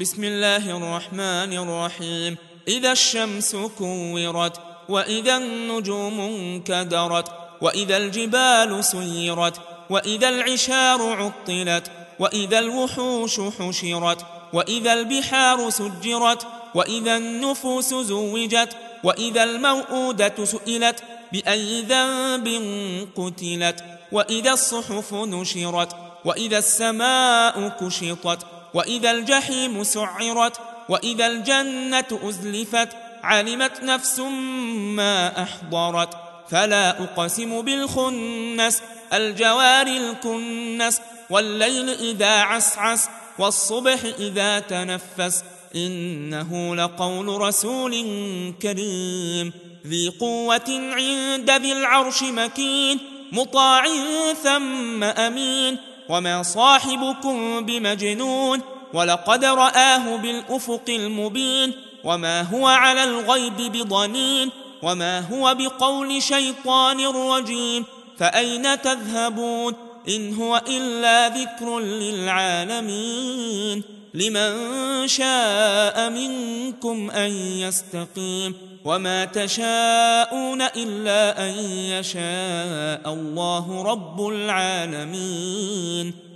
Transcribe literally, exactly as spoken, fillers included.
بسم الله الرحمن الرحيم. إذا الشمس كورت، وإذا النجوم انكدرت، وإذا الجبال سيرت، وإذا العشار عطلت، وإذا الوحوش حشرت، وإذا البحار سجرت، وإذا النفوس زوجت، وإذا الموءودة سئلت بأي ذنب قتلت، وإذا الصحف نشرت، وإذا السماء كشطت، وإذا الجحيم سعرت، وإذا الجنة أزلفت، علمت نفس ما أحضرت. فلا أقسم بالخنس، الجوار الكنس، والليل إذا عسعس، والصبح إذا تنفس، إنه لقول رسول كريم ذي قوة عند ذي العرش مكين، مطاع ثم أمين. وما صاحبكم بمجنون، ولقد رآه بالأفق المبين. وما هو على الغيب بضنين، وما هو بقول شيطان رجيم. فأين تذهبون؟ إن هو إلا ذكر للعالمين. لمن شاء منكم أن يستقيم، وما تشاءون إلا أن يشاء الله رب العالمين.